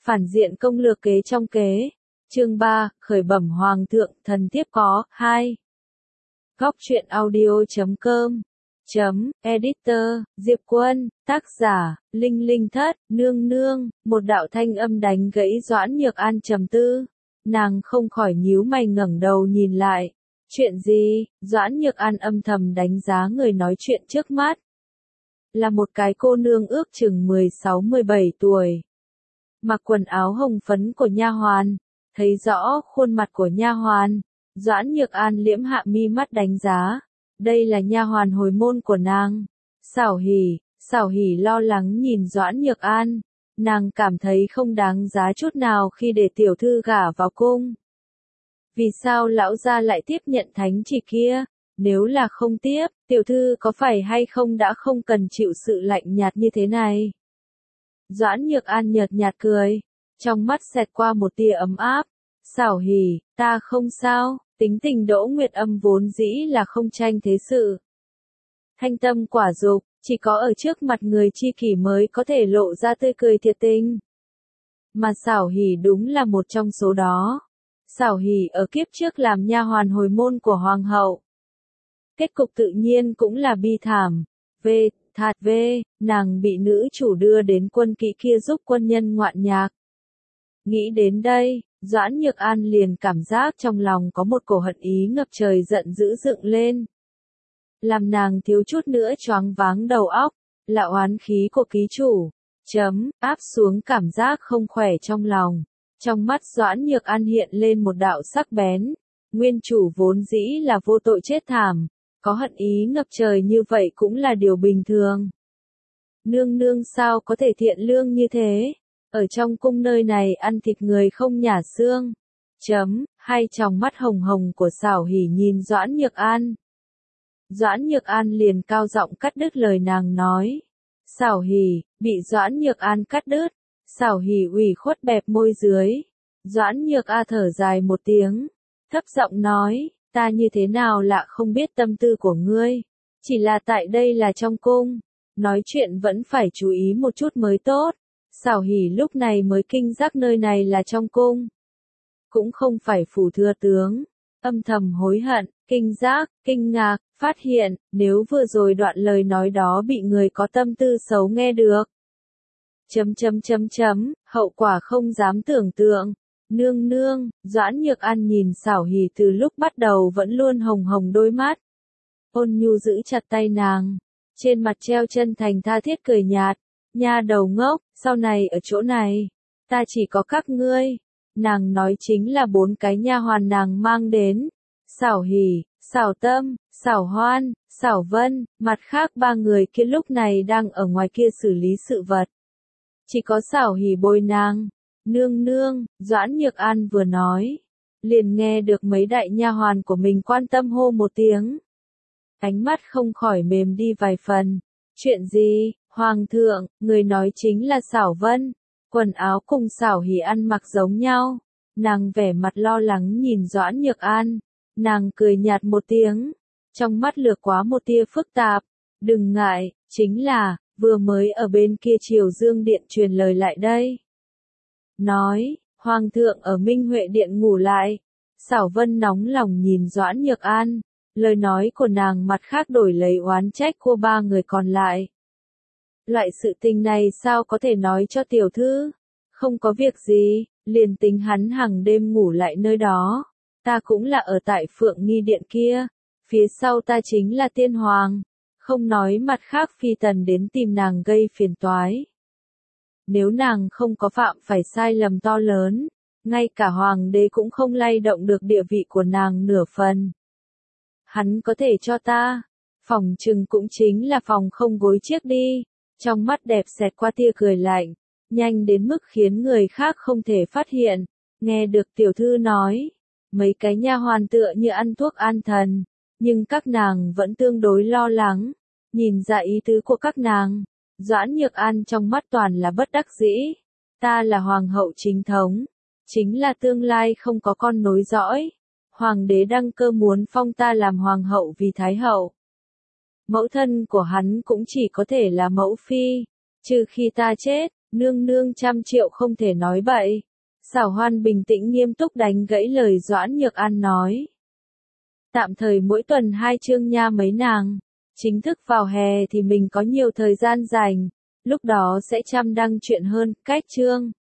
Phản diện công lược kế trong kế. Chương 3, khởi bẩm hoàng thượng, thần thiếp có. 2. Góc truyện audio.com Editor, Diệp Quân, tác giả, Linh Linh Thất, nương nương, một đạo thanh âm đánh gãy Doãn Nhược An trầm tư. Nàng không khỏi nhíu mày ngẩng đầu nhìn lại. Chuyện gì? Doãn Nhược An âm thầm đánh giá người nói chuyện trước mắt. Là một cái cô nương ước chừng 16-17 tuổi. Mặc quần áo hồng phấn của nha hoàn, thấy rõ khuôn mặt của nha hoàn. Doãn Nhược An liễm hạ mi mắt đánh giá. Đây là nha hoàn hồi môn của nàng. Xảo Hỉ lo lắng nhìn Doãn Nhược An. Nàng cảm thấy không đáng giá chút nào khi để tiểu thư gả vào cung. Vì sao lão gia lại tiếp nhận thánh chỉ kia? Nếu là không tiếp, tiểu thư có phải hay không đã không cần chịu sự lạnh nhạt như thế này? Doãn Nhược An nhợt nhạt cười, trong mắt xẹt qua một tia ấm áp. Xảo Hỉ, ta không sao, tính tình Đỗ Nguyệt Âm vốn dĩ là không tranh thế sự. Thanh tâm quả dục, chỉ có ở trước mặt người tri kỷ mới có thể lộ ra tươi cười thiệt tình. Mà Xảo Hỉ đúng là một trong số đó. Xảo Hỉ ở kiếp trước làm nha hoàn hồi môn của hoàng hậu. Kết cục tự nhiên cũng là bi thảm. Nàng bị nữ chủ đưa đến quân kỵ kia giúp quân nhân ngoạn nhạc. Nghĩ đến đây, Doãn Nhược An liền cảm giác trong lòng có một cổ hận ý ngập trời giận dữ dựng lên. Làm nàng thiếu chút nữa choáng váng đầu óc, là oán khí của ký chủ. Áp xuống cảm giác không khỏe trong lòng. Trong mắt Doãn Nhược An hiện lên một đạo sắc bén. Nguyên chủ vốn dĩ là vô tội chết thảm. Có hận ý ngập trời như vậy cũng là điều bình thường. Nương nương sao có thể thiện lương như thế? Ở trong cung nơi này ăn thịt người không nhả xương. Hai tròng mắt hồng hồng của Xảo Hỉ nhìn Doãn Nhược An. Doãn Nhược An liền cao giọng cắt đứt lời nàng nói. Xảo Hỉ, bị Doãn Nhược An cắt đứt. Xảo Hỉ ủy khuất bẹp môi dưới. Doãn Nhược A thở dài một tiếng. Thấp giọng nói, ta như thế nào lạ không biết tâm tư của ngươi. Chỉ là tại đây là trong cung. Nói chuyện vẫn phải chú ý một chút mới tốt. Xảo Hỉ lúc này mới kinh giác nơi này là trong cung. Cũng không phải phủ thừa tướng. Âm thầm hối hận, kinh giác, kinh ngạc, phát hiện, nếu vừa rồi đoạn lời nói đó bị người có tâm tư xấu nghe được. Hậu quả không dám tưởng tượng. Nương nương, Doãn Nhược An nhìn Xảo Hỉ từ lúc bắt đầu vẫn luôn hồng hồng đôi mắt. Ôn nhu giữ chặt tay nàng. Trên mặt treo chân thành tha thiết cười nhạt. Nha đầu ngốc, sau này ở chỗ này, ta chỉ có các ngươi. Nàng nói chính là 4 cái nha hoàn nàng mang đến. Xảo Hỉ, Xảo Tâm, Xảo Hoan, Xảo Vân, mặt khác 3 người kia lúc này đang ở ngoài kia xử lý sự vật. Chỉ có Xảo Hỉ bồi nàng. Nương nương, Doãn Nhược An vừa nói, liền nghe được mấy đại nha hoàn của mình quan tâm hô một tiếng. Ánh mắt không khỏi mềm đi vài phần. Chuyện gì? Hoàng thượng, người nói chính là Xảo Vân. Quần áo cùng Xảo Hỉ ăn mặc giống nhau. Nàng vẻ mặt lo lắng nhìn Doãn Nhược An. Nàng cười nhạt một tiếng. Trong mắt lược quá một tia phức tạp. Đừng ngại, chính là, vừa mới ở bên kia Triều Dương Điện truyền lời lại đây. Nói, Hoàng thượng ở Minh Huệ Điện ngủ lại. Xảo Vân nóng lòng nhìn Doãn Nhược An. Lời nói của nàng mặt khác đổi lấy oán trách của 3 người còn lại. Loại sự tình này sao có thể nói cho tiểu thư? Không có việc gì, liền tính hắn hàng đêm ngủ lại nơi đó. Ta cũng là ở tại Phượng Nghi Điện kia. Phía sau ta chính là tiên hoàng. Không nói mặt khác phi tần đến tìm nàng gây phiền toái. Nếu nàng không có phạm phải sai lầm to lớn, ngay cả hoàng đế cũng không lay động được địa vị của nàng nửa phần. Hắn có thể cho ta, phòng trừng cũng chính là phòng không gối chiếc đi. Trong mắt đẹp xẹt qua tia cười lạnh, nhanh đến mức khiến người khác không thể phát hiện. Nghe được tiểu thư nói, mấy cái nha hoàn tựa như ăn thuốc an thần, nhưng các nàng vẫn tương đối lo lắng. Nhìn ra ý tứ của các nàng, Doãn Nhược An trong mắt toàn là bất đắc dĩ. Ta là hoàng hậu chính thống, chính là tương lai không có con nối dõi. Hoàng đế đăng cơ muốn phong ta làm hoàng hậu vì thái hậu. Mẫu thân của hắn cũng chỉ có thể là mẫu phi, trừ khi ta chết, Nương nương 100 triệu không thể nói bậy. Xảo Hoan bình tĩnh nghiêm túc đánh gãy lời Doãn Nhược An nói. Tạm thời mỗi tuần 2 chương nha mấy nàng. Chính thức vào hè thì mình có nhiều thời gian dành. Lúc đó sẽ chăm đăng chuyện hơn, cách chương.